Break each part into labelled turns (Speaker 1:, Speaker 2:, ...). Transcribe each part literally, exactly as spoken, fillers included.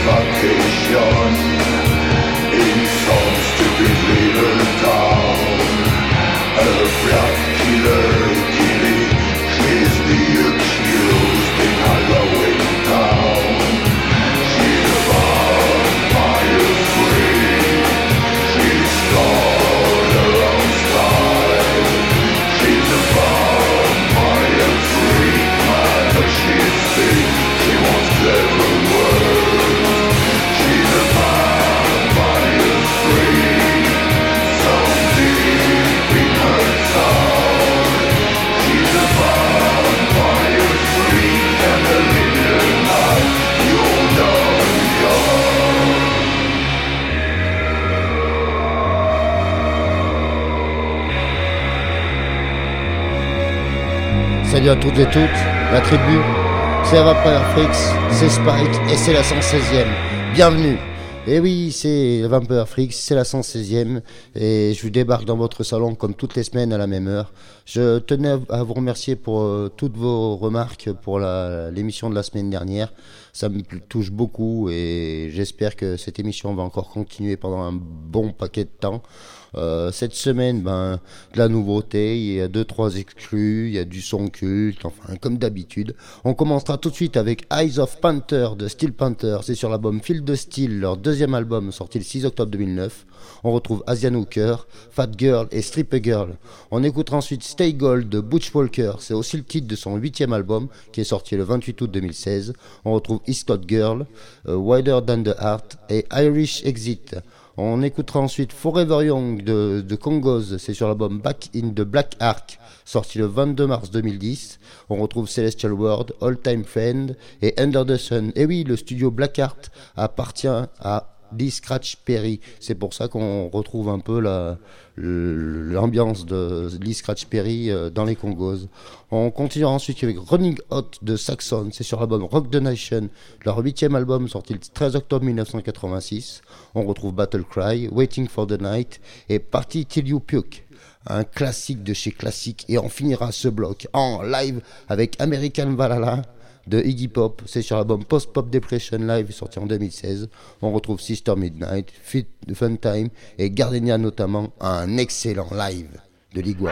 Speaker 1: vacation in some stupid little town. A black killer killing, she's the accused in Halloween town. She's a vampire free, she's got her own style. She's a vampire free, but she's sick, she wants clever words. She's a vampire free, so deep in her soul. She's a vampire free, and a little night you'll know you're.
Speaker 2: Salut à toutes et toutes, la tribu, c'est Vampire Freaks, c'est Spike et c'est la cent seizième. Bienvenue. Et oui, c'est Vampire Freaks, c'est la cent seizième et je vous débarque dans votre salon comme toutes les semaines à la même heure. Je tenais à vous remercier pour euh, toutes vos remarques pour la, l'émission de la semaine dernière. Ça me touche beaucoup et j'espère que cette émission va encore continuer pendant un bon paquet de temps. Euh, cette semaine, ben, de la nouveauté, il y a deux trois exclus, il y a du son culte, enfin comme d'habitude. On commencera tout de suite avec Eyes of Panther de Steel Panther, c'est sur l'album Field of Steel, leur deuxième album sorti le six octobre deux mille neuf. On retrouve Asian Hooker, Fat Girl et Stripper Girl. On écoutera ensuite Stay Gold de Butch Walker, c'est aussi le titre de son huitième album qui est sorti le vingt-huit août deux mille seize. On retrouve Eastcote Girl, uh, Wider Than the Heart et Irish Exit. On écoutera ensuite Forever Young de, de Congos, c'est sur l'album Back in the Black Ark, sorti le vingt-deux mars deux mille dix. On retrouve Celestial World, All Time Friend et Under the Sun. Et oui, le studio Black Art appartient à Lee Scratch Perry. C'est pour ça qu'on retrouve un peu la, l'ambiance de Lee Scratch Perry dans les Congos. On continuera ensuite avec Running Hot de Saxon, c'est sur l'album Rock the Nation, leur huitième album sorti le treize octobre mille neuf cent quatre-vingt-six. On retrouve Battle Cry, Waiting for the Night et Party Till You Puke, un classique de chez classique. Et on finira ce bloc en live avec American Valhalla de Iggy Pop, c'est sur l'album Post Pop Depression Live sorti en deux mille seize. On retrouve Sister Midnight, Fit Fun Time et Gardenia notamment, un excellent live de l'Iguane.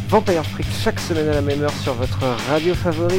Speaker 3: Vampire Freak chaque semaine à la même heure sur votre radio favorite.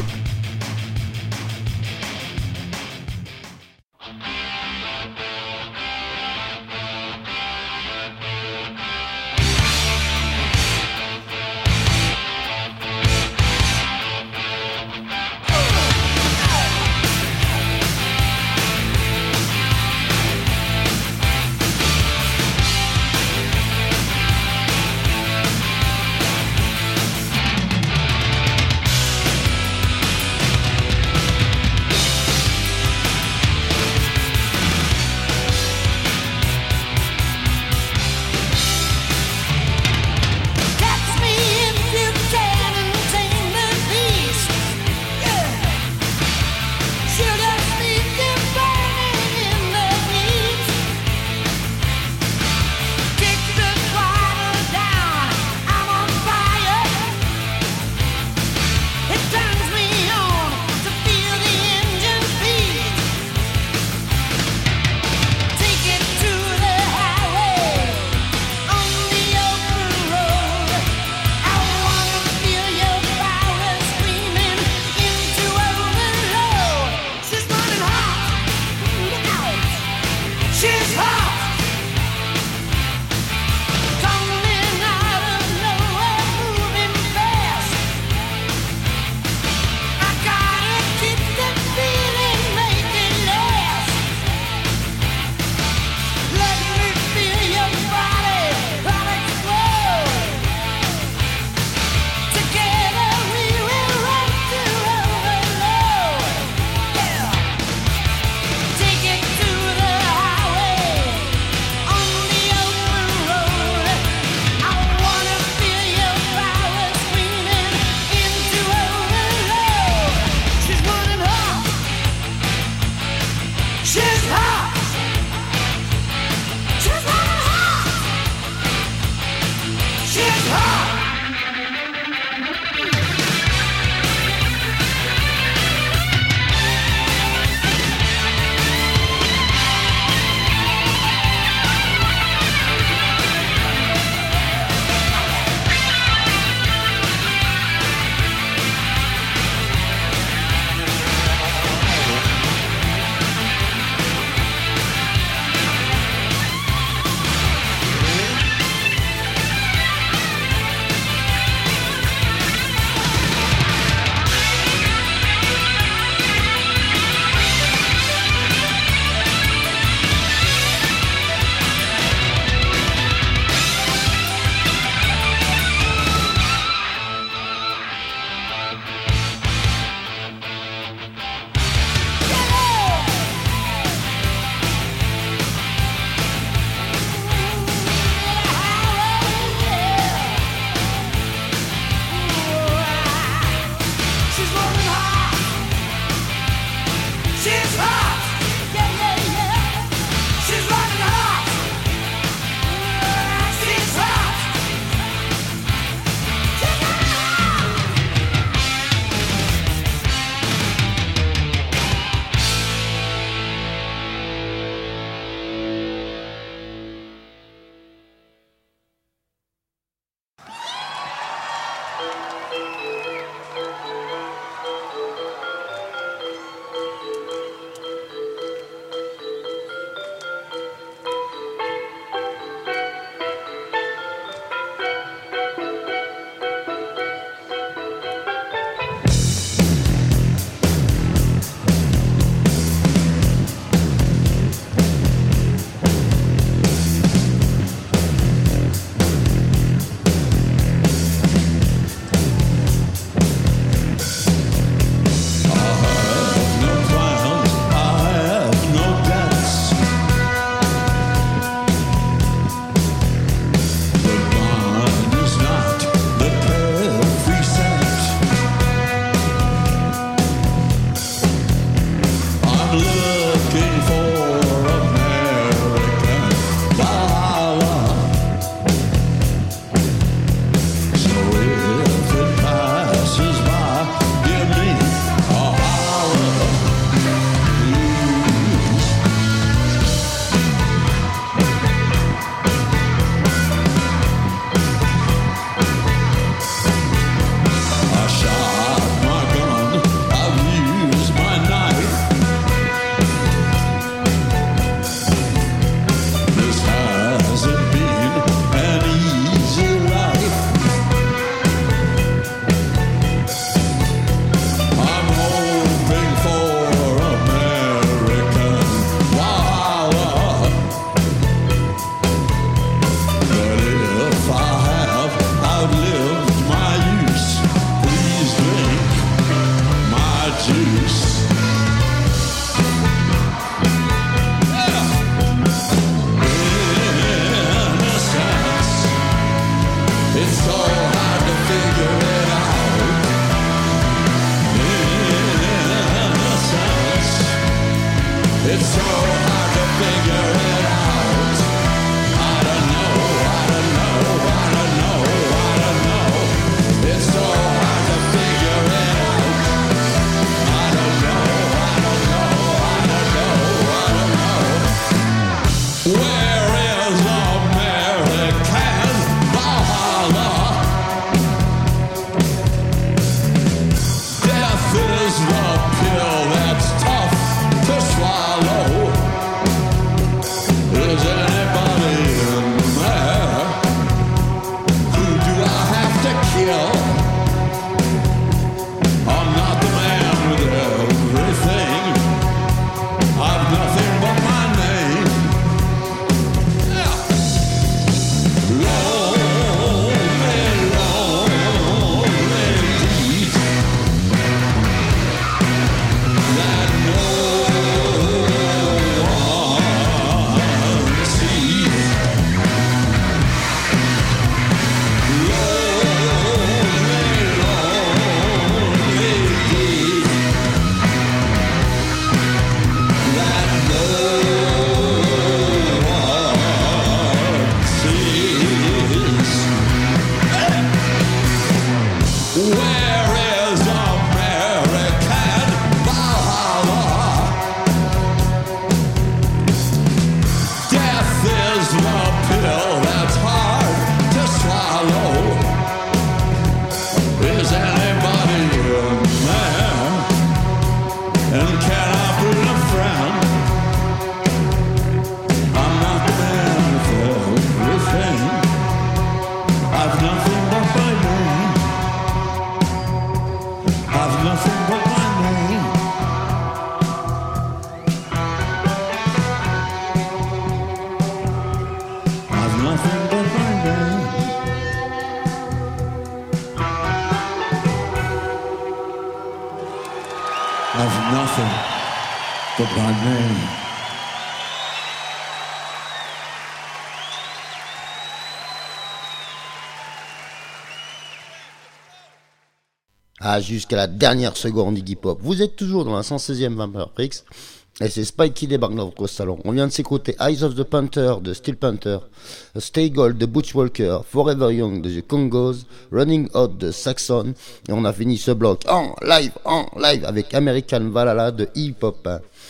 Speaker 2: Ah, jusqu'à la dernière seconde Iggy Pop. Vous êtes toujours dans la cent seizième Vampire Freaks. Et c'est Spike qui débarque dans votre salon. On vient de s'écouter Eyes of the Panther de Steel Panther, Stay Gold de Butch Walker, Forever Young de The Congos, Running Out de Saxon. Et on a fini ce bloc en live, en live avec American Valhalla de Iggy Pop.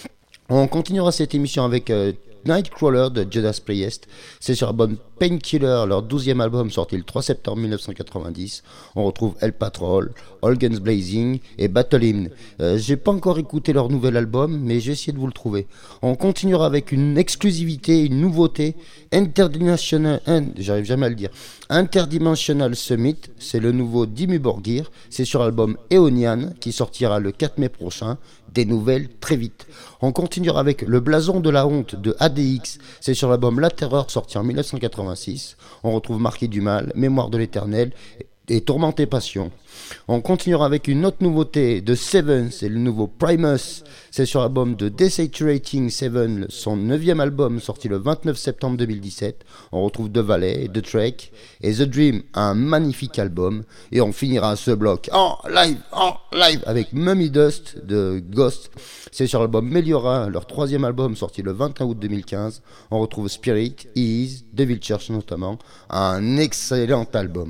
Speaker 2: On continuera cette émission avec euh, Nightcrawler de Judas Priest. C'est sur l'album Painkiller, leur douzième album sorti le trois septembre mille neuf cent quatre-vingt-dix. On retrouve Hell Patrol, All Guns Blazing et Battle Hymn. Euh, j'ai pas encore écouté leur nouvel album, mais j'ai essayé de vous le trouver. On continuera avec une exclusivité, une nouveauté, Interdimensional, hein, j'arrive jamais à le dire, Interdimensional Summit. C'est le nouveau Dimmu Borgir. C'est sur l'album Aeonian qui sortira le quatre mai prochain. Des nouvelles très vite. On continuera avec Le Blason de la Honte de A D X. C'est sur l'album La Terreur sorti en mille neuf cent quatre-vingt-six. On retrouve Marquis du Mal, Mémoire de l'Éternel et Tourmenté Passion. On continuera avec une autre nouveauté de Seven, c'est le nouveau Primus. C'est sur l'album de Desaturating Seven, son neuvième album sorti le vingt-neuf septembre deux mille dix-sept. On retrouve The Valley, The Trek et The Dream, un magnifique album. Et on finira ce bloc en live, en live avec Mummy Dust de Ghost. C'est sur l'album Meliora, leur troisième album sorti le vingt et un août deux mille quinze. On retrouve Spirit, Ease, Devil Church notamment. Un excellent album.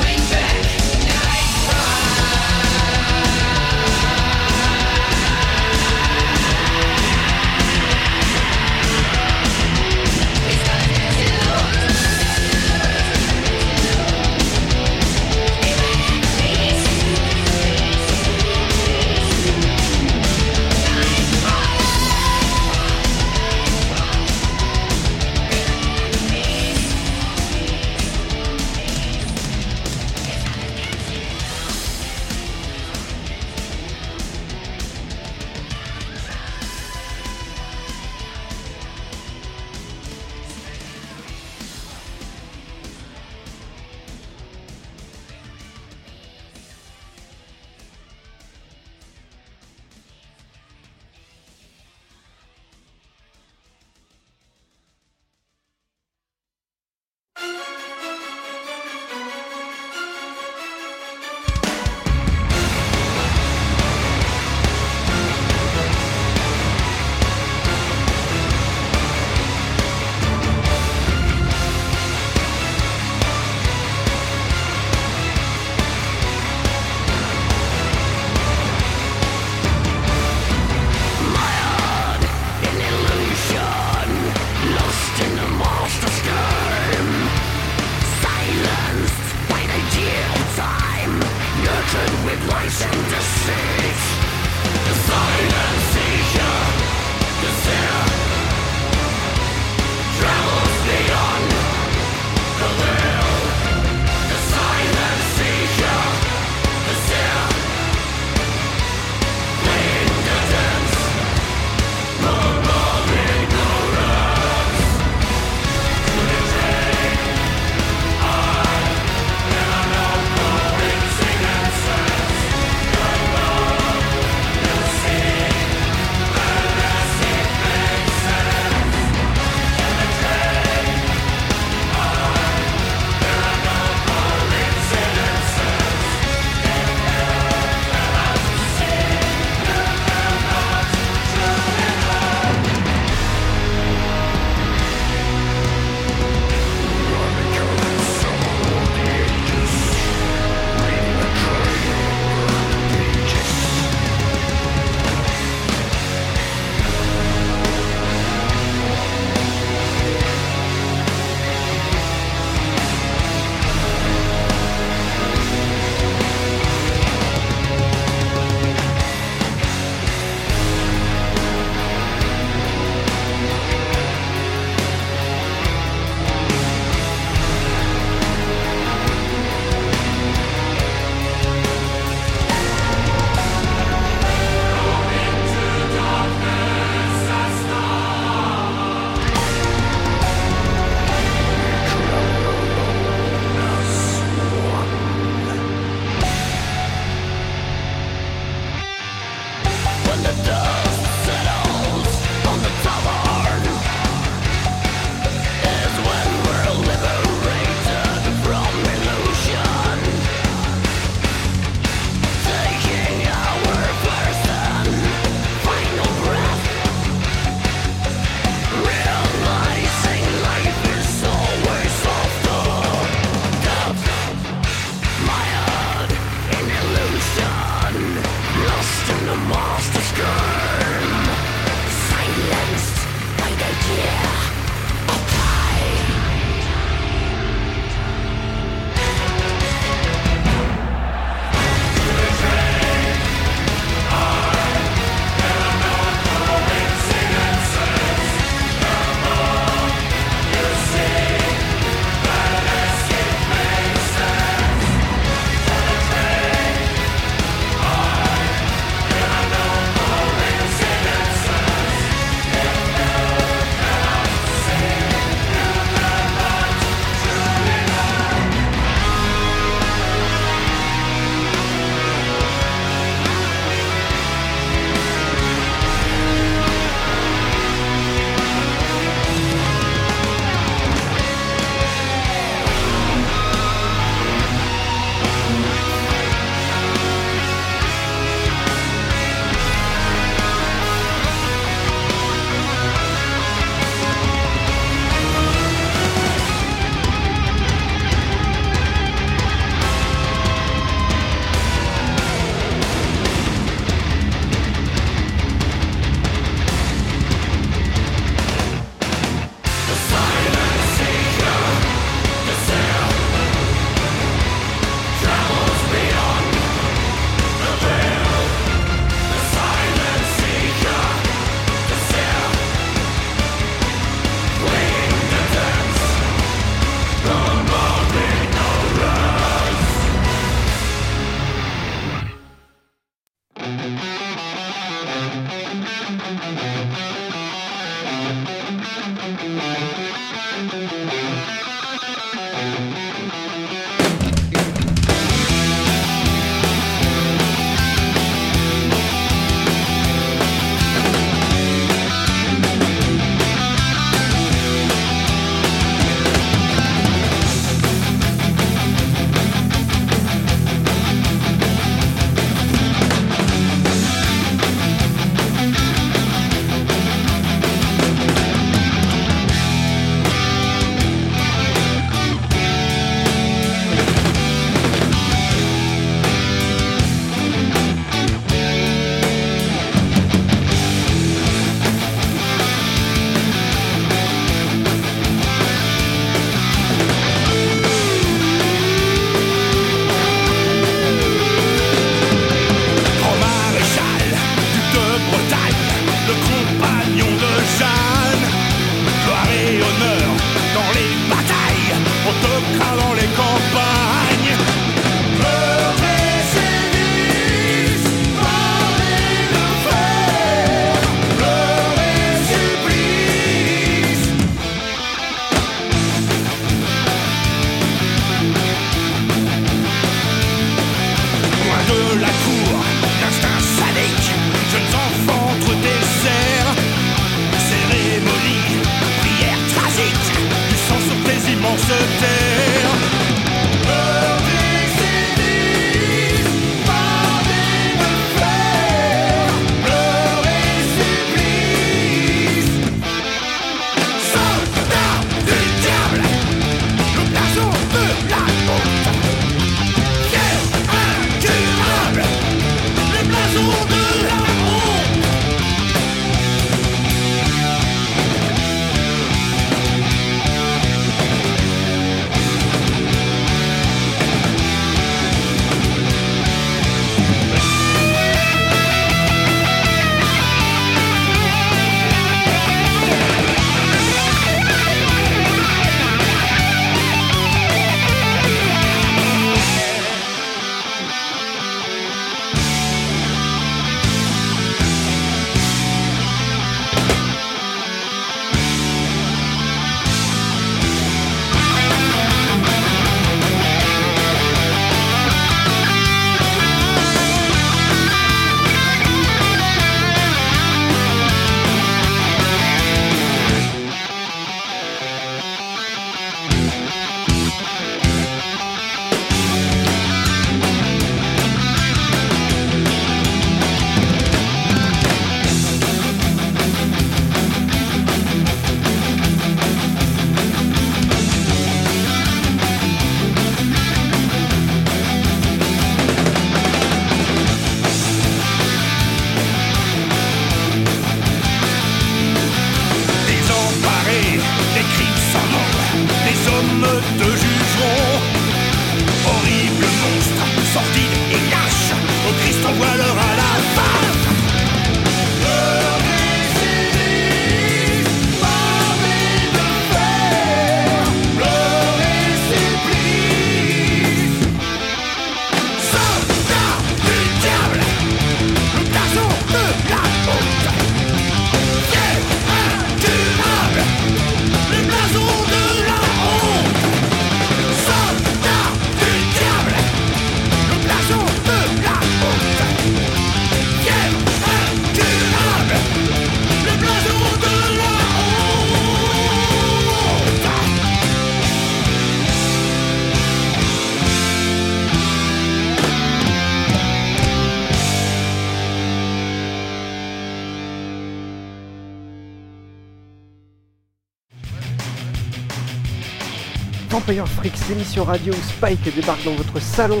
Speaker 3: Vampire Freaks, l'émission radio où Spike débarque dans votre salon.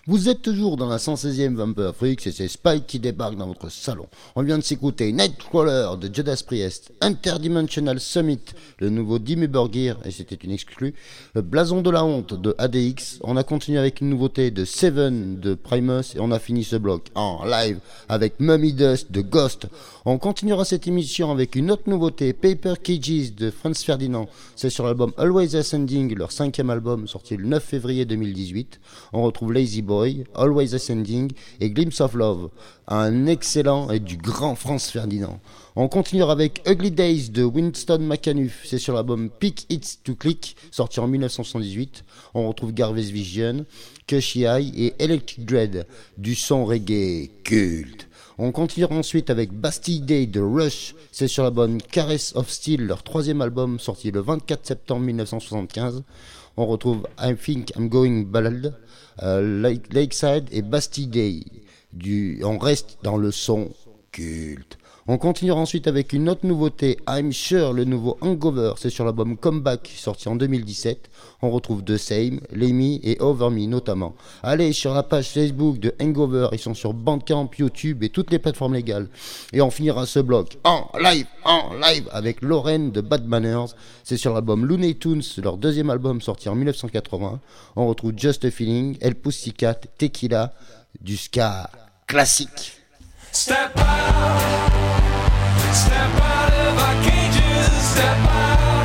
Speaker 2: Vous êtes toujours dans la cent seizième Vampire Freaks et c'est Spike qui débarque dans votre salon. On vient de s'écouter Nightcrawler de Judas Priest, Interdimensional Summit, le nouveau Dimmu Borgir, et c'était une exclue, le Blason de la honte de A D X. On a continué avec une nouveauté de Seven de Primus et on a fini ce bloc en live avec Mummy Dust de Ghost. On continuera cette émission avec une autre nouveauté, Paper Cages de Franz Ferdinand. C'est sur l'album Always Ascending, leur cinquième album sorti le neuf février deux mille dix-huit. On retrouve Lazy Boy, Always Ascending et Glimpse of Love, un excellent et du grand Franz Ferdinand. On continuera avec Ugly Days de Winston McAnuff, c'est sur l'album Pick It to Click, sorti en dix-neuf cent soixante-dix-huit. On retrouve Garvey's Vision, Cushy Eye et Electric Dread, du son reggae culte. On continuera ensuite avec Bastille Day de Rush, c'est sur l'album Caress of Steel, leur troisième album sorti le vingt-quatre septembre mille neuf cent soixante-quinze. On retrouve I Think I'm Going Bald, euh, Lake, Lakeside et Bastille Day. Du, on reste dans le son culte. On continuera ensuite avec une autre nouveauté, I'm Sure, le nouveau Hangover, c'est sur l'album Comeback, sorti en deux mille dix-sept. On retrouve The Same, Lemmy et Over Me notamment. Allez sur la page Facebook de Hangover, ils sont sur Bandcamp, YouTube et toutes les plateformes légales. Et on finira ce bloc en live, en live avec Lorraine de Bad Manners, c'est sur l'album Looney Tunes, leur deuxième album sorti en dix-neuf cent quatre-vingts. On retrouve Just a Feeling, El Pussycat, Tequila, du ska classique.
Speaker 4: Step out, step out of our cages, step out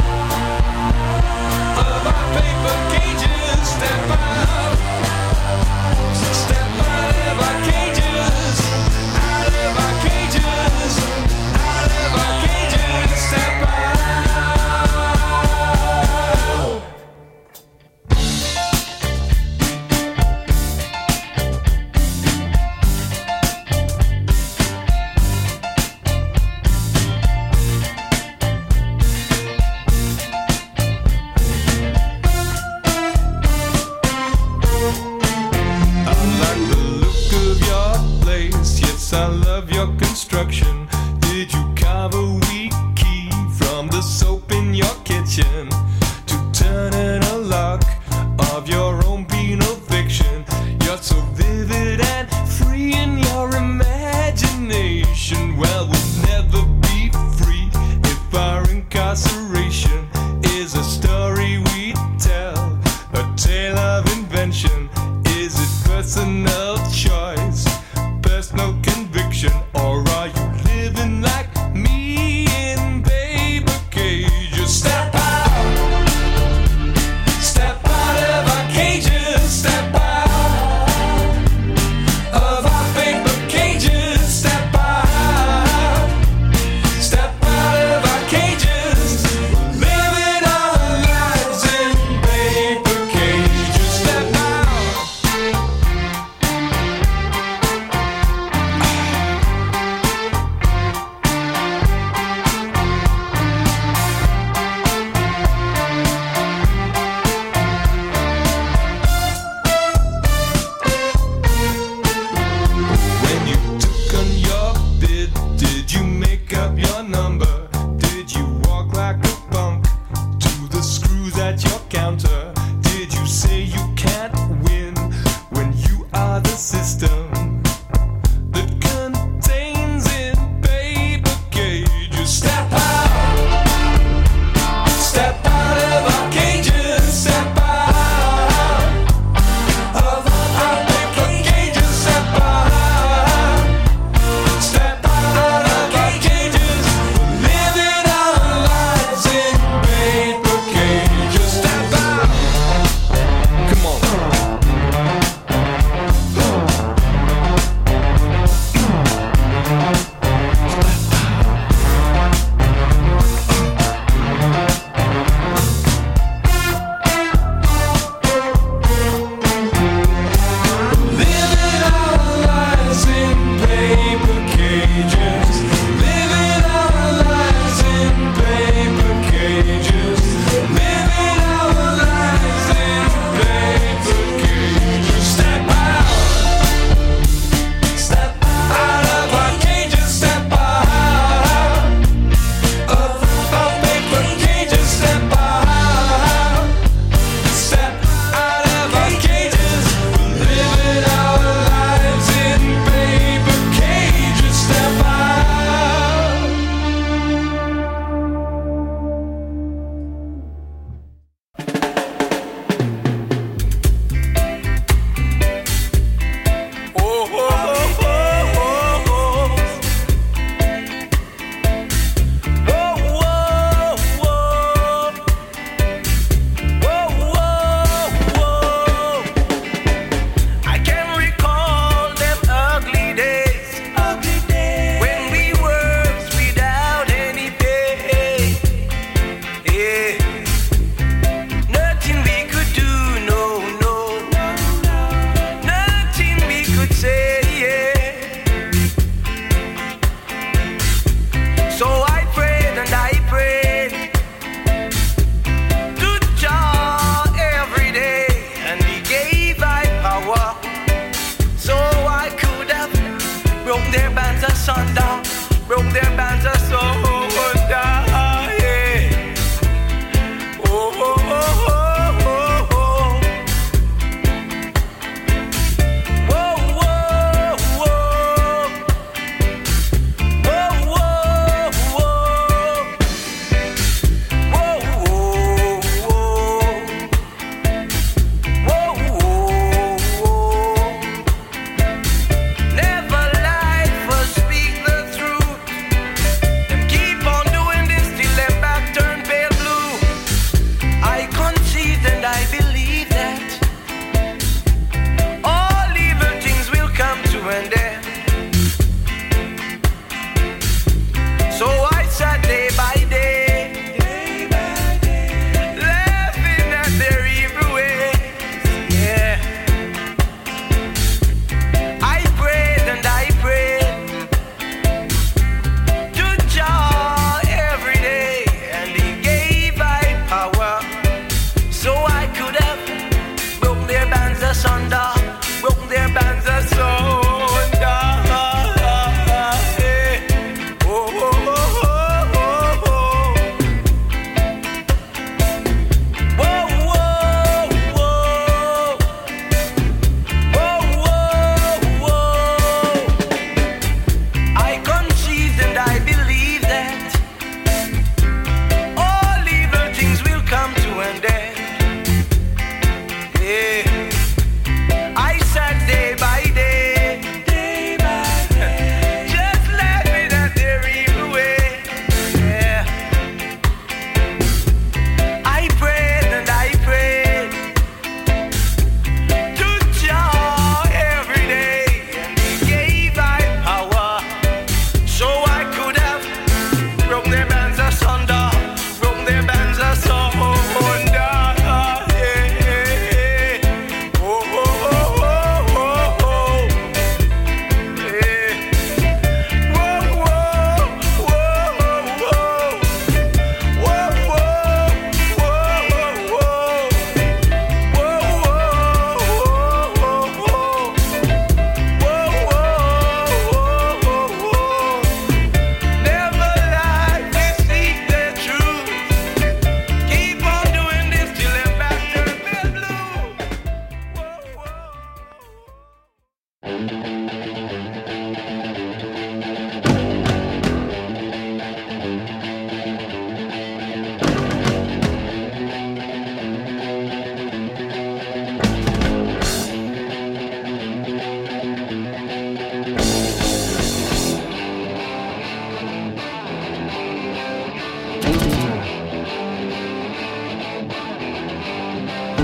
Speaker 4: of our paper cages, step out, step out of our cages, out of our cages, out of our cages, step out.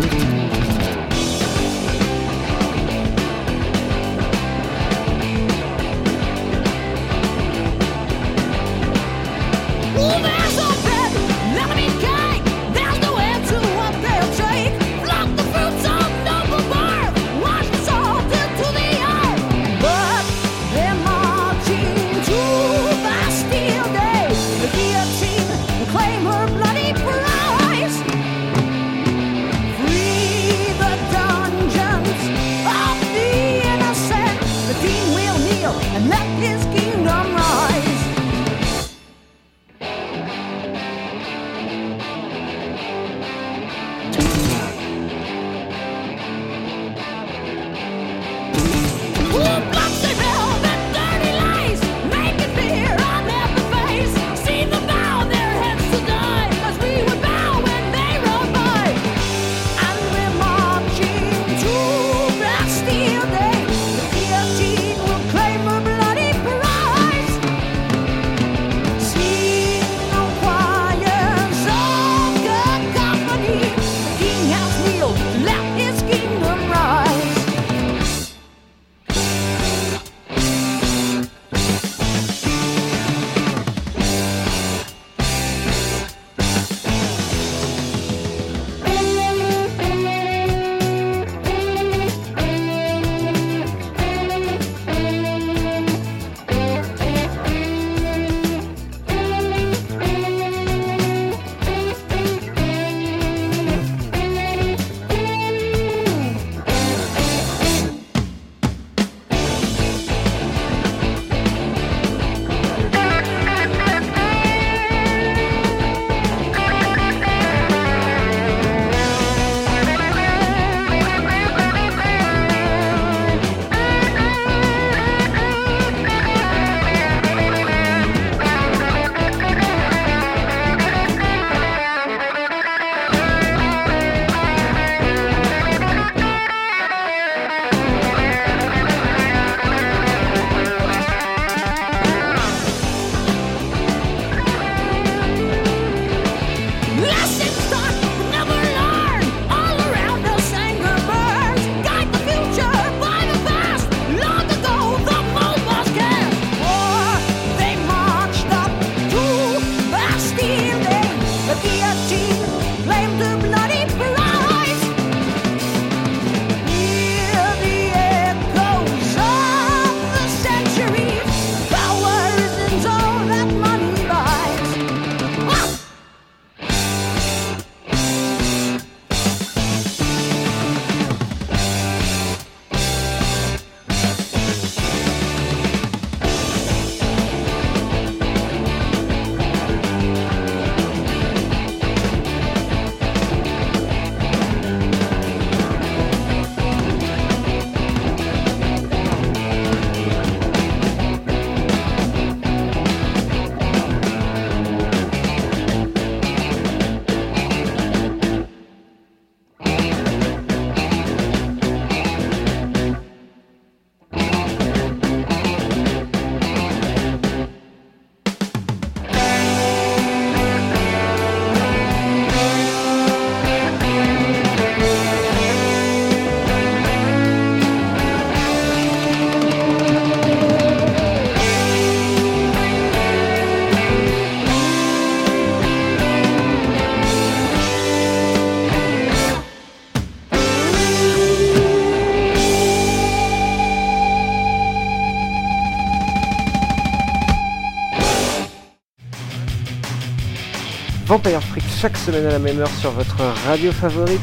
Speaker 3: Vampire Freak chaque semaine à la même heure sur votre radio favorite.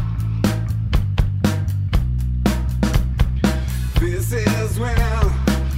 Speaker 5: This is when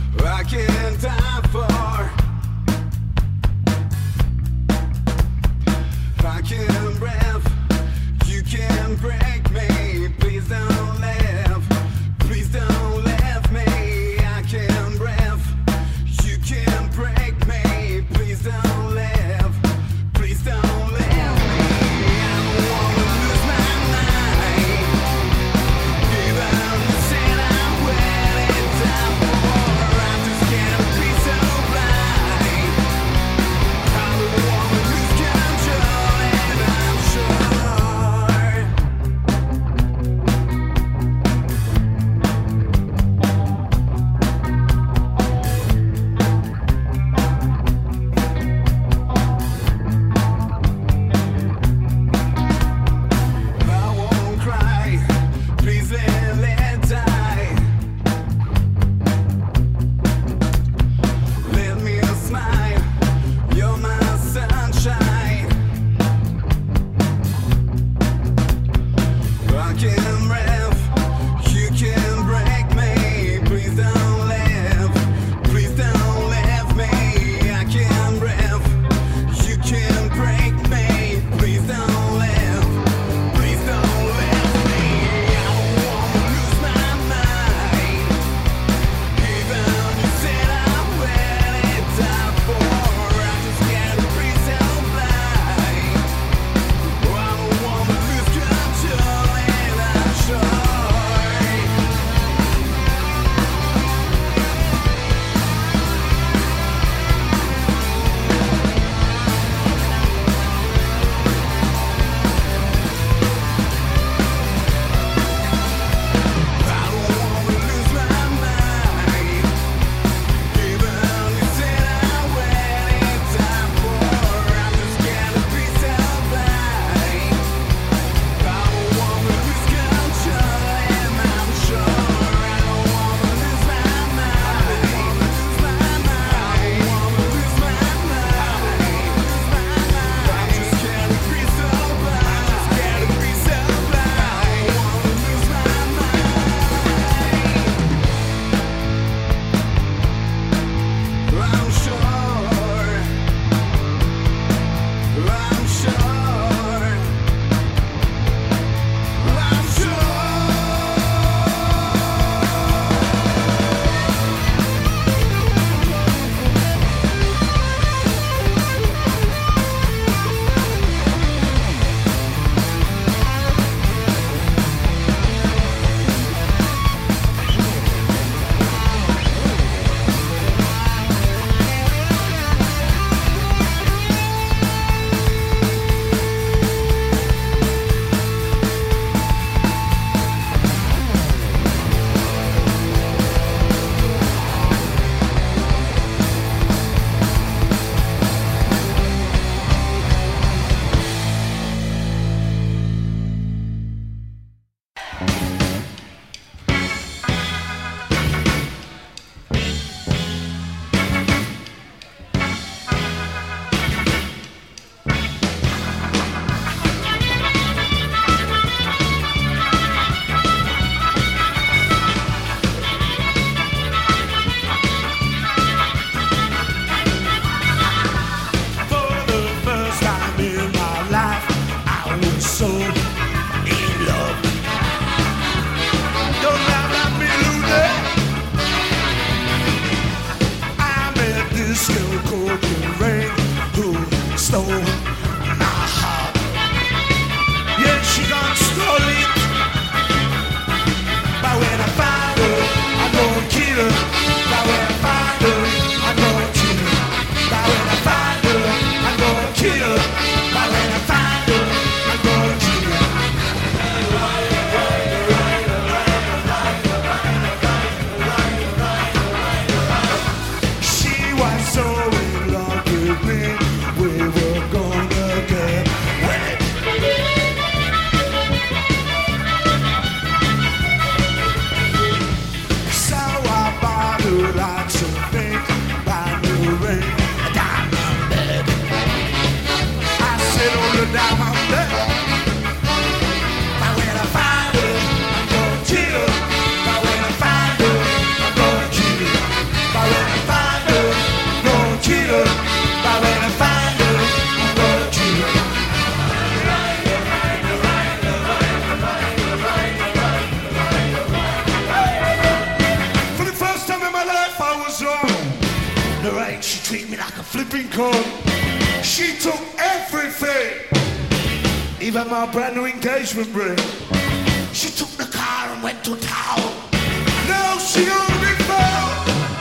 Speaker 1: treat me like a flipping coat. She took everything, even my brand new engagement ring. She took the car and went to town. Now she owns me found.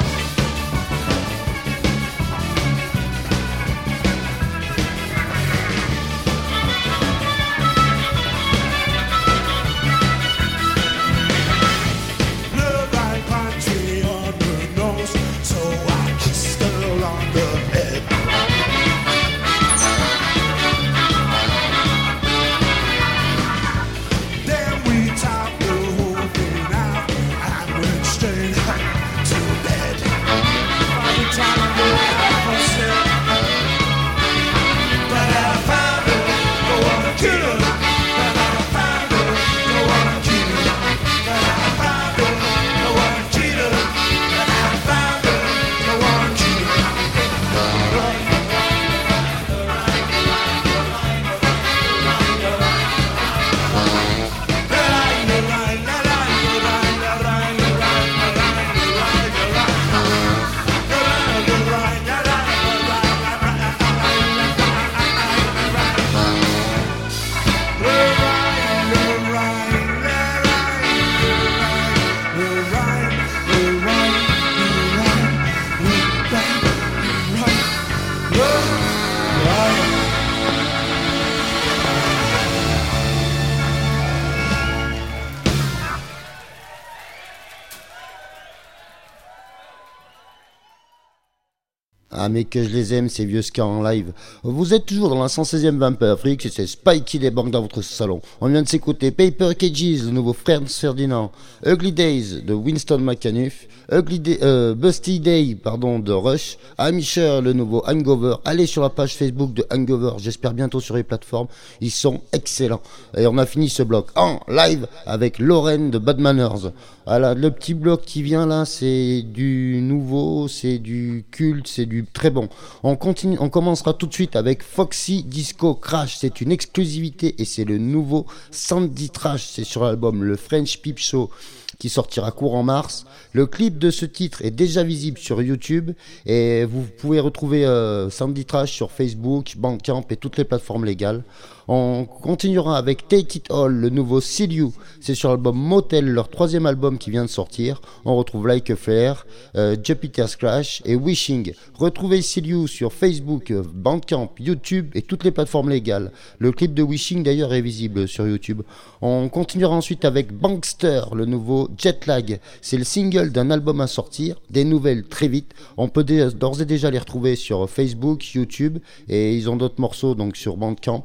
Speaker 2: Ah mais que je les aime ces vieux ska en live. Vous êtes toujours dans la cent seizième Vampire Freaks et c'est Spike qui débarque dans votre salon. On vient de s'écouter Paper Cages, le nouveau Franz Ferdinand, Ugly Days de Winston McAnuff, Ugly Day, euh, Busty Day pardon de Rush, Amisher le nouveau Hangover. Allez sur la page Facebook de Hangover, j'espère bientôt sur les plateformes. Ils sont excellents. Et on a fini ce bloc en live avec Lorraine de Bad Manners. Voilà, le petit bloc qui vient là, c'est du nouveau, c'est du culte, c'est du très bon. On continue, on commencera tout de suite avec Foxy Disco Crash. C'est une exclusivité et c'est le nouveau Sandy Trash. C'est sur l'album Le French Peep Show qui sortira courant mars. Le clip de ce titre est déjà visible sur YouTube et vous pouvez retrouver euh, Sandy Trash sur Facebook, Bandcamp et toutes les plateformes légales. On continuera avec Take It All, le nouveau See You. C'est sur l'album Motel, leur troisième album qui vient de sortir. On retrouve Like a Flare, euh, Jupiter's Crash et Wishing. Retrouvez See You sur Facebook, Bandcamp, YouTube et toutes les plateformes légales. Le clip de Wishing d'ailleurs est visible sur YouTube. On continuera ensuite avec Bankster, le nouveau Jetlag. C'est le single d'un album à sortir, des nouvelles très vite. On peut dé- d'ores et déjà les retrouver sur Facebook, YouTube et ils ont d'autres morceaux donc sur Bandcamp.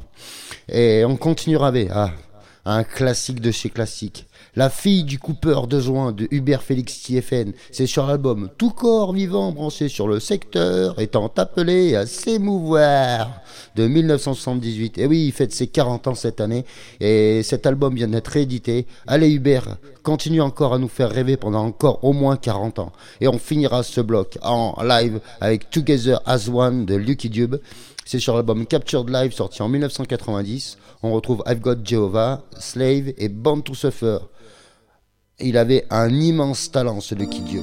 Speaker 2: Et on continuera avec ah, un classique de chez classique. La fille du coupeur de joint de Hubert Félix T F N. C'est sur l'album Tout corps vivant branché sur le secteur étant appelé à s'émouvoir de dix-neuf cent soixante-dix-huit. Et oui, il fête ses quarante ans cette année et cet album vient d'être réédité. Allez Hubert, continue encore à nous faire rêver pendant encore au moins quarante ans. Et on finira ce bloc en live avec Together as One de Lucky Dube. C'est sur l'album Captured Live sorti en dix-neuf cent quatre-vingt-dix. On retrouve I've Got Jehovah, Slave et Born to Suffer. Il avait un immense talent, ce Lucky Dube.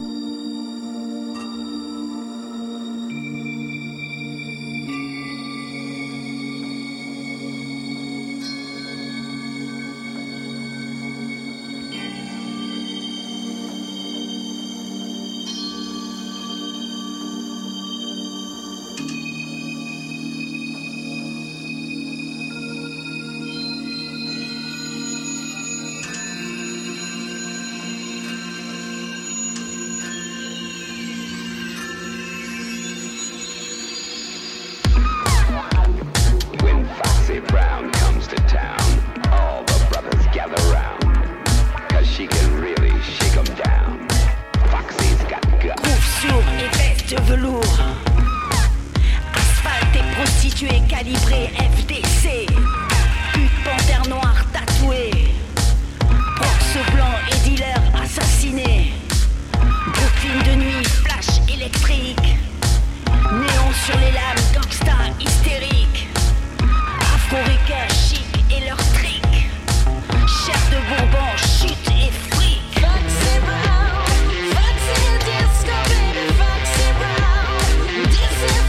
Speaker 5: Foxy Brown, Foxy Disco, baby, Foxy Brown. This is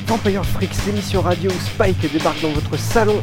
Speaker 3: Vampire Freaks, l'émission radio où Spike débarque dans votre salon.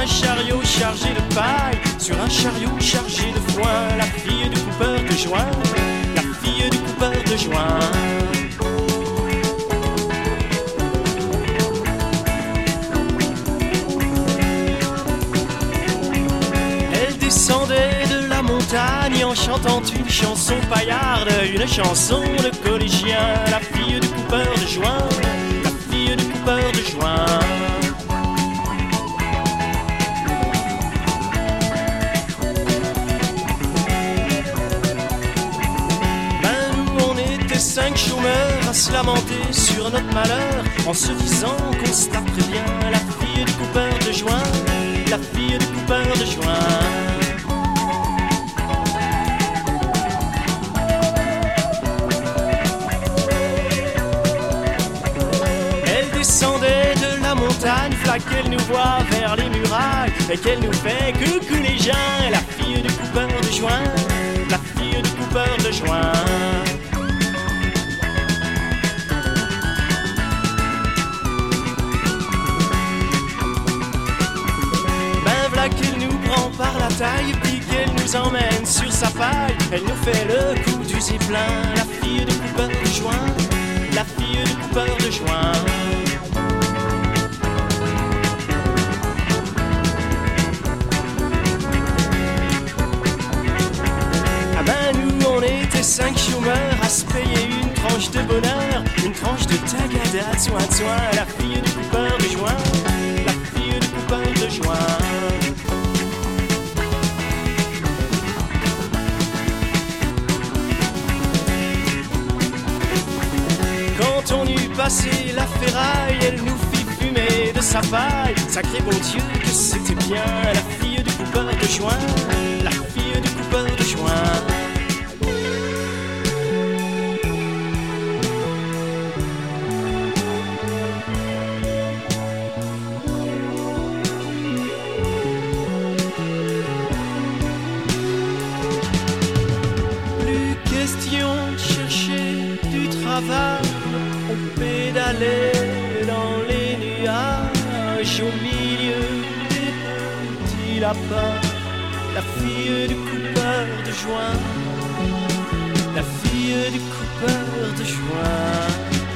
Speaker 5: un chariot chargé de paille, sur un chariot chargé de foin, la fille du coupeur de joint, la fille du coupeur de joint. Elle descendait de la montagne en chantant une chanson paillarde, une chanson de collégien, la fille du coupeur de joint, la fille du coupeur de joint. Cinq chômeurs à se lamenter sur notre malheur, en se disant qu'on se taperait bien la fille du coupeur de joint, la fille du coupeur de joint. Elle descendait de la montagne, là qu'elle nous voit vers les murailles, et qu'elle nous fait coucou les gens, la fille du coupeur de joint, la fille du coupeur de joint. Qu'elle nous prend par la taille, puis qu'elle nous emmène sur sa paille. Elle nous fait le coup du ziplin, la fille du coupeur de joint, la fille du coupeur de joint. Ah ben nous on était cinq chômeurs à se payer une tranche de bonheur, une tranche de tagada, soin de soin, la fille du coupeur de joint, la fille du coupeur de joint. On eut passé la ferraille, elle nous fit fumer de sa paille. Sacré bon Dieu que c'était bien, la fille du coupeur de joint, la fille du coupeur de joint. Plus question de chercher du travail, on pédalait dans les nuages au milieu des petits lapins. La fille du coupeur de joint, la fille du coupeur de joint.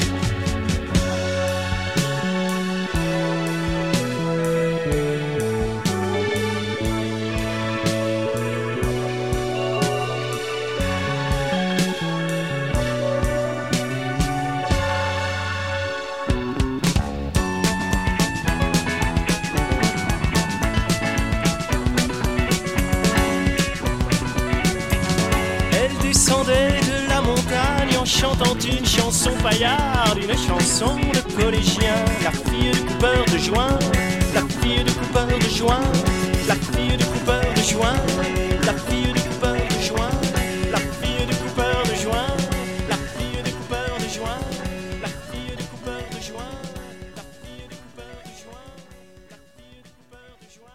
Speaker 5: De la montagne en chantant une chanson paillarde, une chanson de collégien, la fille du coupeur de joint, la fille du coupeur de joint, la fille du coupeur de joint, la fille du coupeur de joint, la fille du coupeur de joint, la fille du coupeur de joint, la fille du coupeur de joint, la fille du coupeur de joint, la fille du coupeur de joint.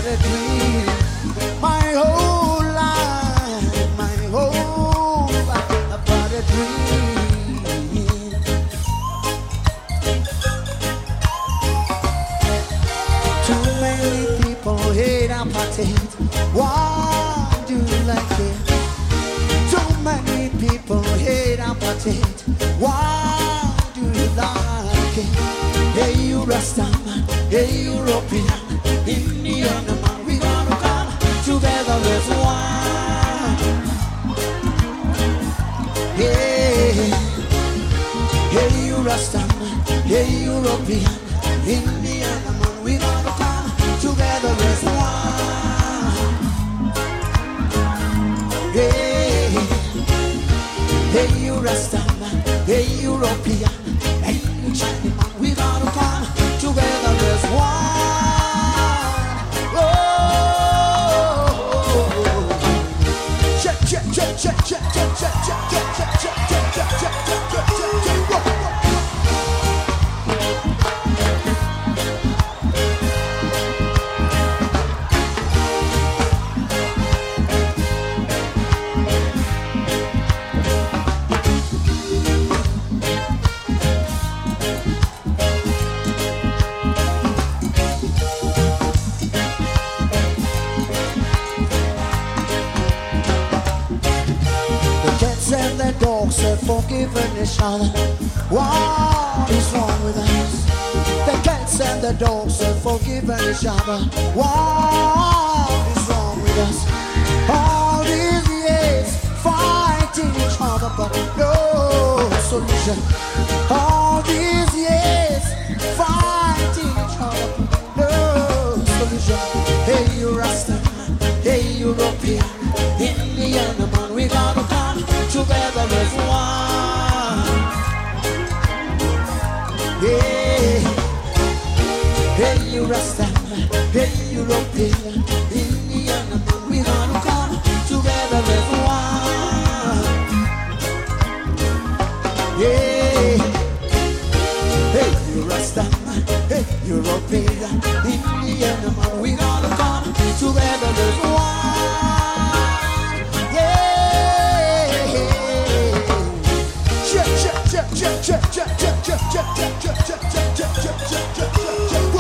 Speaker 6: a dream. My whole life, my whole life about a dream. Too many people hate apartheid. Why do you like it? Too many people hate apartheid. Why do you like it? Hey, you Rastaman, hey, European, Indian man, we gonna come together as one. Hey, hey, you Rastaman, hey, European, Indian man, we gonna come together as one. Hey, hey, you Rastaman, hey, European, hey, you Chinese man, we gonna come together as one. Oh, check, check, check, check, check, check, check, check, check, check, check, check, check, check, check, check, check. Dogs have forgiven each other. What is wrong with us? The cats and the dogs have forgiven each other. What is wrong with us? All these years fighting each other, but no solution. All these years fighting each other, but no solution. Hey, you Rastaman, hey, European, Indian man, we gotta come together as one. Yeah. Hey, you Rastaman, hey, European, Indian man, we gonna come together as one. Yeah. Hey, you Rastaman, hey, European, Indian man, we gonna come together as one. Check, check, check, check, check, check, check, check, check, check, check, check, check, check, check, check, check, check.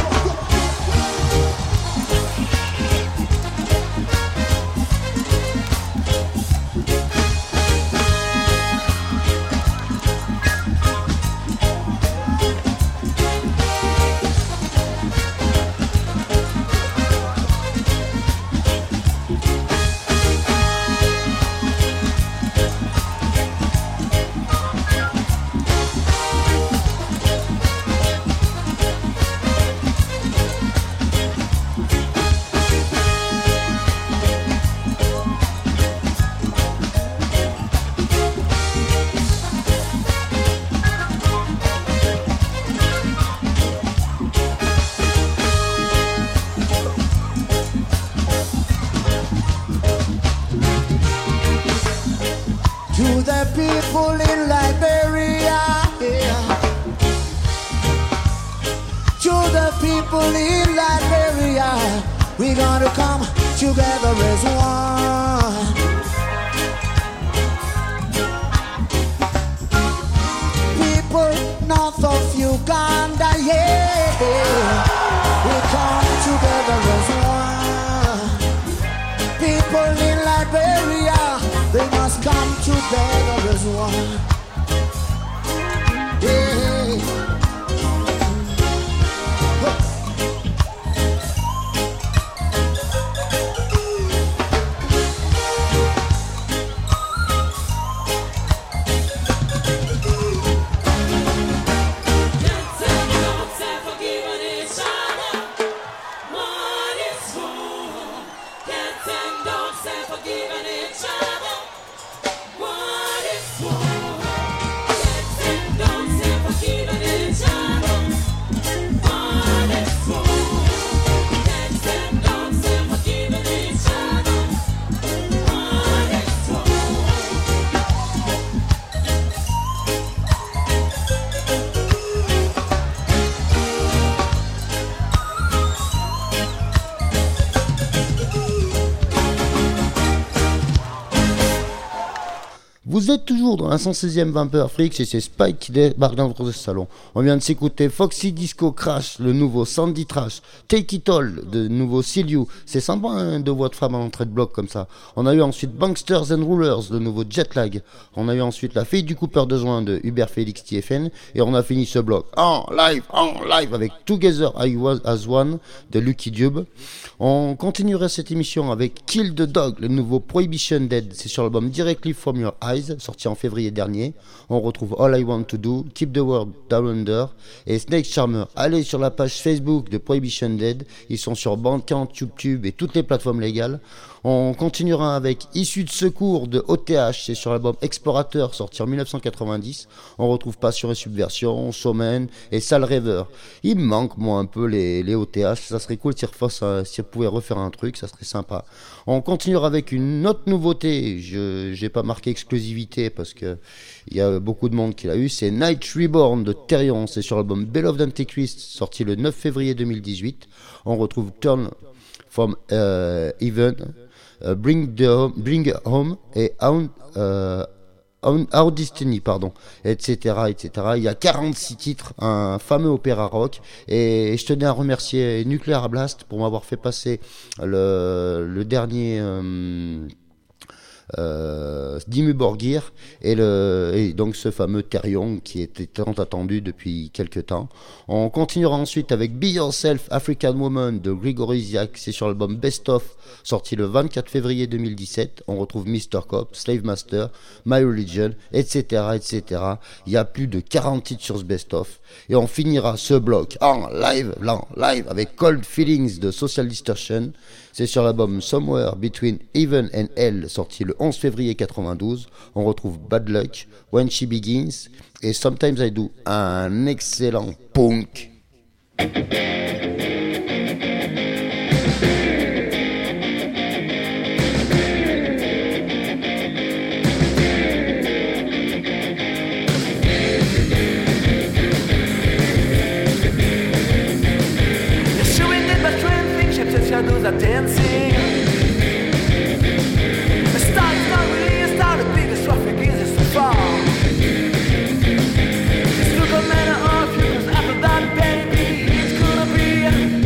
Speaker 6: People in Liberia, yeah. To the people in Liberia, we gonna come together as one. People north of Uganda, yeah, we come together as one. People in Liberia, they must come together as one. Yeah.
Speaker 7: Forgiven each other.
Speaker 2: Vous êtes toujours dans la cent seizième Vampire Freaks et c'est Spike qui débarque dans votre salon. On vient de s'écouter Foxy Disco Crash, le nouveau Sandy Trash, Take It All, le nouveau Seal You. C'est sympa, hein, deux voix de femmes en entrée de bloc comme ça. On a eu ensuite Banksters and Rulers, le nouveau Jetlag. On a eu ensuite La Fille du Cooper de Joint de Hubert Félix T F N. Et on a fini ce bloc en live, en live avec Together I Was As One de Lucky Dube. On continuerait cette émission avec Kill the Dog, le nouveau Prohibition Dead. C'est sur l'album Directly From Your Eyes, sorti en février dernier. On retrouve All I Want To Do, Keep the World Down Under et Snake Charmer. Allez sur la page Facebook de Prohibition Dead. Ils sont sur Bandcamp, TubeTube et toutes les plateformes légales. On continuera avec Issue de secours de O T H, c'est sur l'album Explorateur sorti en dix-neuf cent quatre-vingt-dix. On retrouve Passion et Subversion, Showman et Sale Rêveur. Il me manque moi un peu les, les O T H, ça serait cool s'ils si pouvaient refaire un truc, ça serait sympa. On continuera avec une autre nouveauté, je j'ai pas marqué exclusivité parce que il y a beaucoup de monde qui l'a eu, c'est Night Reborn de Therion, c'est sur l'album Beloved Antichrist sorti le neuf février deux mille dix-huit. On retrouve Turn From uh, Even, uh, Bring, the home, Bring Home et Our, uh, Our Destiny, pardon, et cetera, et cetera. Il y a quarante-six titres, un fameux opéra rock, et je tenais à remercier Nuclear Blast pour m'avoir fait passer le, le dernier... Euh, Euh, Dimmu Borgir et, le, et donc ce fameux Therion qui était tant attendu depuis quelques temps. On continuera ensuite avec Be Yourself African Woman de Grigory Isaac, c'est sur l'album Best Of sorti le vingt-quatre février deux mille dix-sept. On retrouve mister Cop, Slave Master, My Religion, etc, etc. Il y a plus de quarante titres sur ce Best Of et on finira ce bloc en live, en live avec Cold Feelings de Social Distortion. C'est sur l'album Somewhere Between Heaven and Hell sorti le onze février quatre-vingt-douze. On retrouve Bad Luck, When She Begins et Sometimes I Do, un excellent punk.
Speaker 7: Shadows are dancing. The star is not really a star, the biggest traffic is so far. Just look a matter of you, cause after that, baby, it's gonna be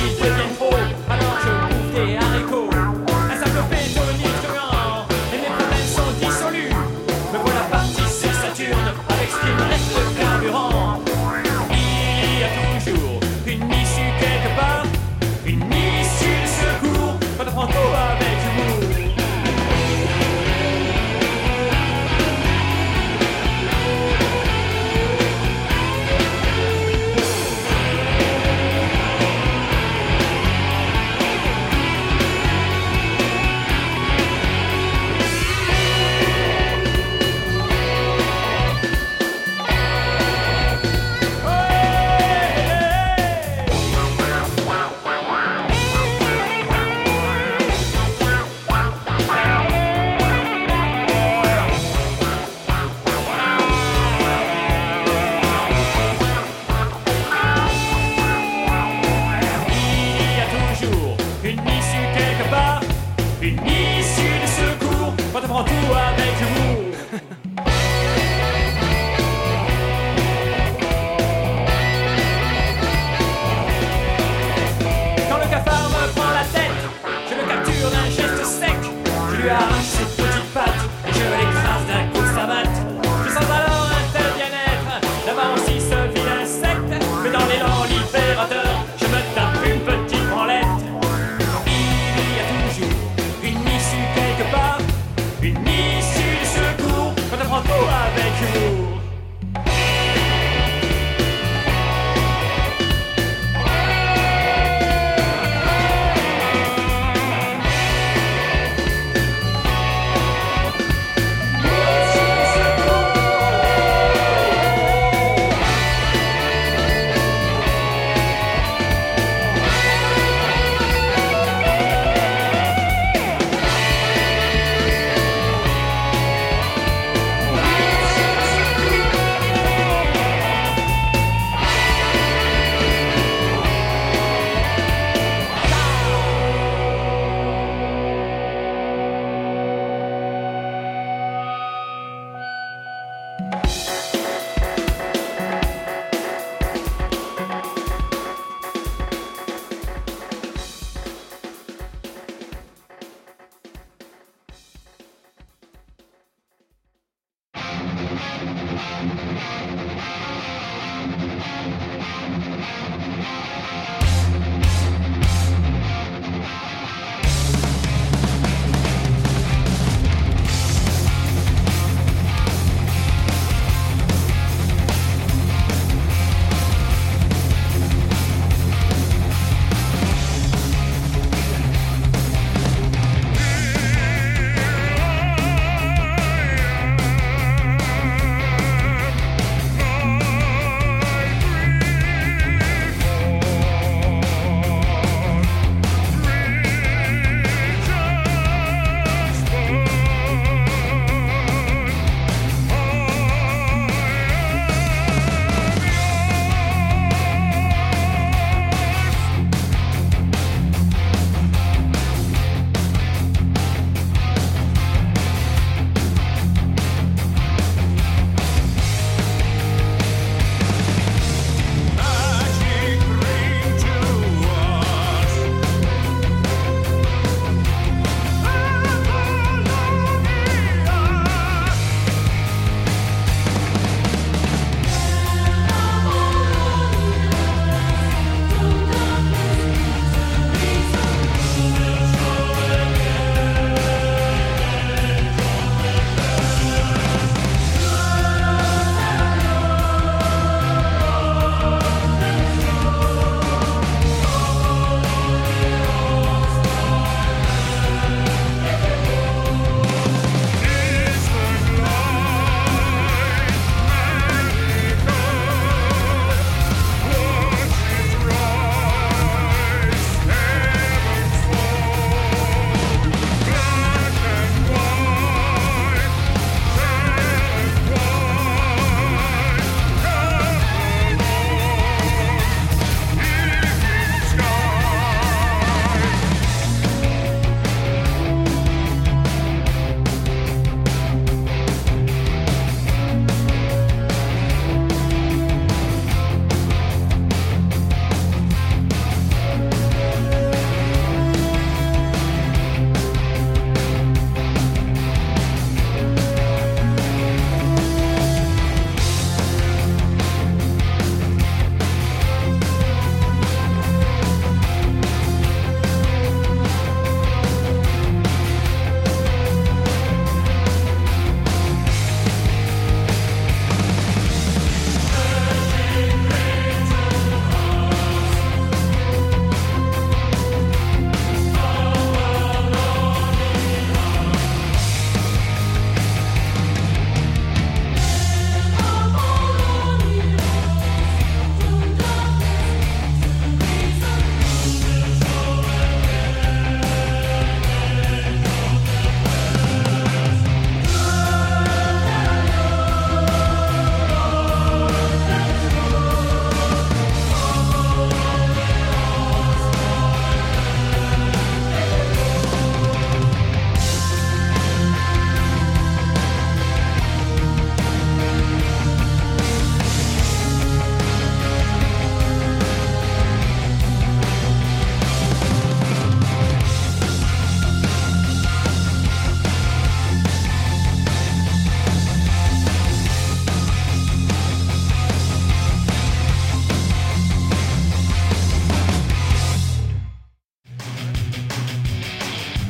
Speaker 8: qui deviennent trop, alors je bouffe des haricots. Un simple péto nitroguant, et mes problèmes sont dissolus. Me voilà parti sur Saturne, avec ce qui me reste de carburant. Il y a toujours une issue quelque part, une issue de secours, quand on prend tout avec humour. Tout avec humour. Quand le cafard me prend la tête, je le capture d'un geste sec. Je lui arrache ses petites pattes et je l'écrase d'un coup de savate. Je sens alors un tel bien-être d'avoir aussi ce vilain insecte que dans l'élan libérateur, je me tape une petite branlette. Il y a toujours une mission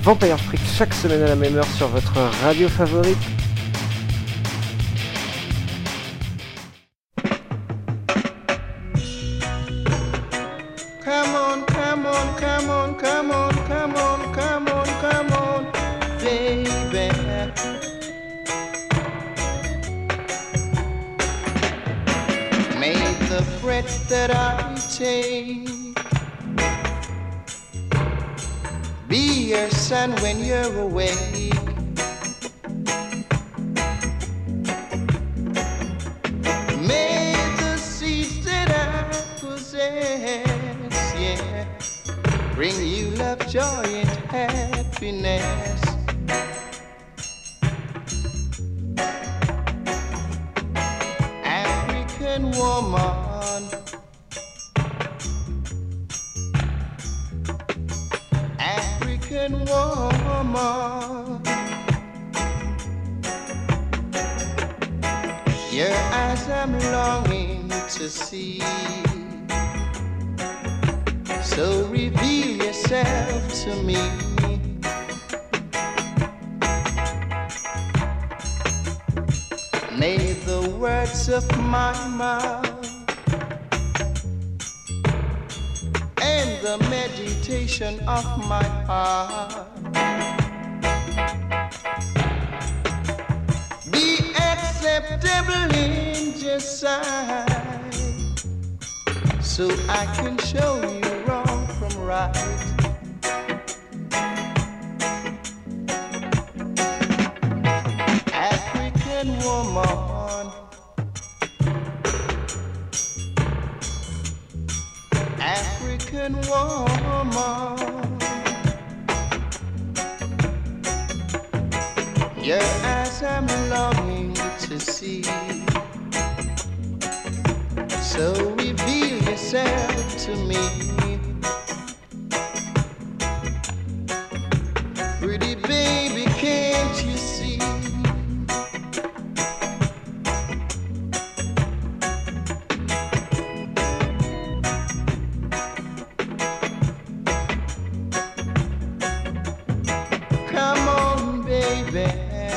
Speaker 3: Vampire Freak chaque semaine à la même heure sur votre radio favorite.
Speaker 9: Come on, come on, come on, come on, come on, come on, come on, baby. May the breath that I take be your sun when you're away. May the seeds that I possess, yeah, bring you love, joy, and happiness. African woman, African woman, your eyes I'm longing to see. So reveal yourself to me. May the words of my mouth and the meditation of my heart be acceptable in your sight, so I can show you wrong from right. African woman, African woman, your eyes I'm longing to see. So reveal yourself to me. Pretty baby, can't you see? Come on, baby.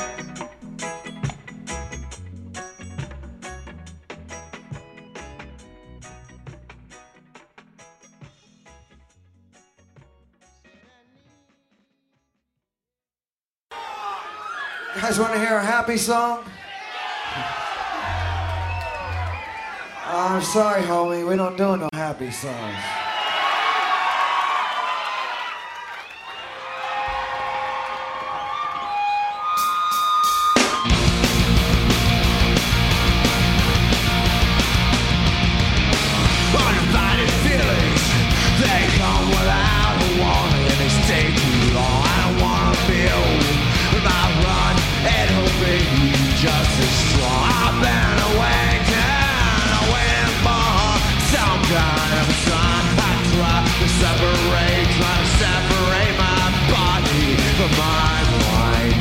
Speaker 10: You guys want to hear a happy song? Oh, I'm sorry, homie. We don't do no happy songs.
Speaker 4: Undivided feelings, they come without a warning and they stay too long. I don't wanna feel my run and hoping you just as strong. I've been awakened, waiting for some kind of sign. I try to separate, try to separate my body from my mind.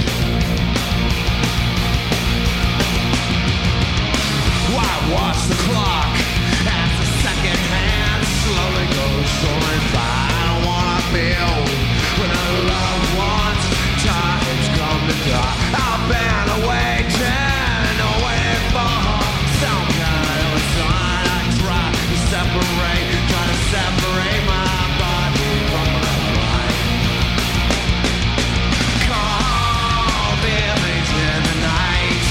Speaker 4: Why watch the clock as the second hand slowly goes soaring by? I don't wanna feel when a loved one's time's come to die. I've been awakened, waiting for some kind of sign. I try to separate, try to separate my body from my mind. Call the image in the night.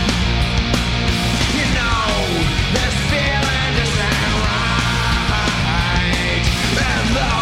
Speaker 4: You know, this feeling just ain't right. And though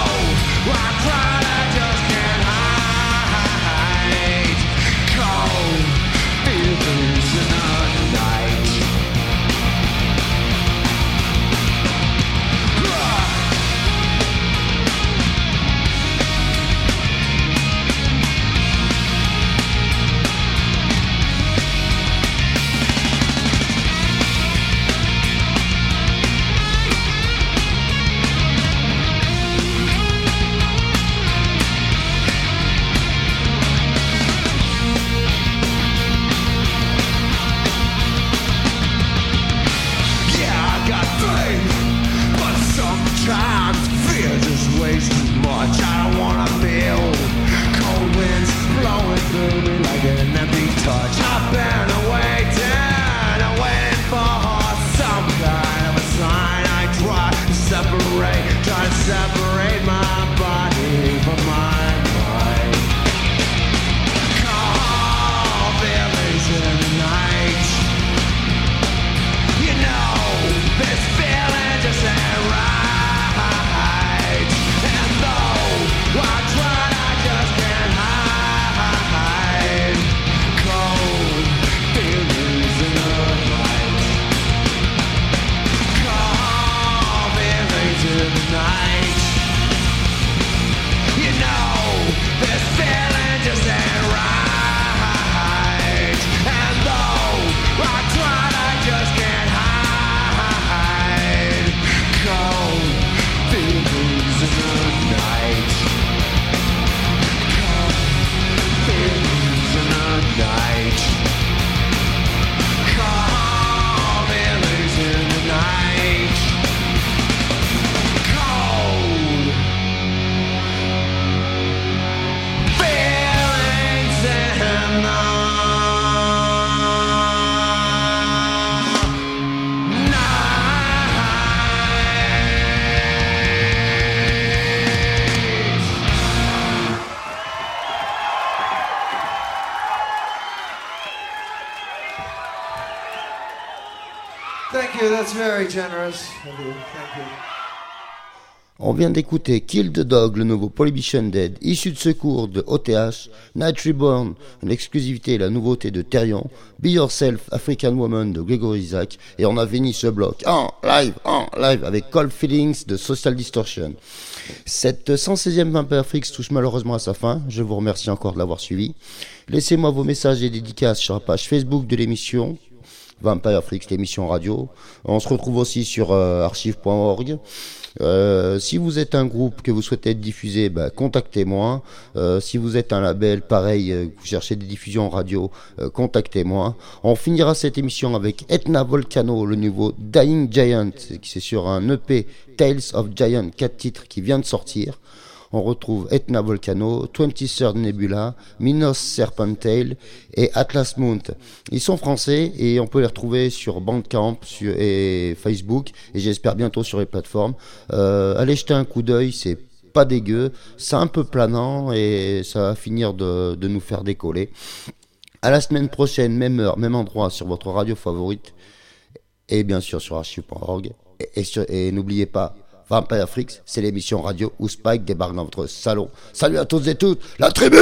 Speaker 10: Thank you, that's very generous of you. Thank you.
Speaker 2: On vient d'écouter Kill the Dog, le nouveau Prohibition Dead, Issue de secours de O T H, Night Reborn, l'exclusivité et la nouveauté de Therion, Be Yourself, African Woman de Gregory Isaac, et on a fini ce bloc en live, en live, avec Cold Feelings de Social Distortion. Cette cent seizième Vampire Freaks touche malheureusement à sa fin, je vous remercie encore de l'avoir suivi. Laissez-moi vos messages et dédicaces sur la page Facebook de l'émission, Vampire Freaks, l'émission radio. On se retrouve aussi sur euh, archive point org. Euh, si vous êtes un groupe que vous souhaitez être diffusé, bah, contactez-moi. Euh, si vous êtes un label, pareil, euh, vous cherchez des diffusions radio, euh, contactez-moi. On finira cette émission avec Etna Volcano, le nouveau Dying Giant, qui c'est sur un E P Tales of Giant, quatre titres qui vient de sortir. On retrouve Etna Volcano, vingt-third Nebula, Minos Serpentale et Atlas Mount. Ils sont français et on peut les retrouver sur Bandcamp sur, et Facebook et j'espère bientôt sur les plateformes. Euh, allez jeter un coup d'œil, c'est pas dégueu, c'est un peu planant et ça va finir de, de nous faire décoller. À la semaine prochaine, même heure, même endroit sur votre radio favorite et bien sûr sur archive point org et, et, sur, et n'oubliez pas, Vampire Freaks, c'est l'émission radio où Spike débarque dans votre salon. Salut à tous et toutes, la tribu!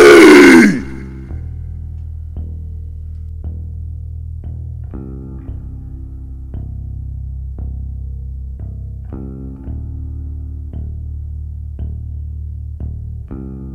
Speaker 11: Thank you.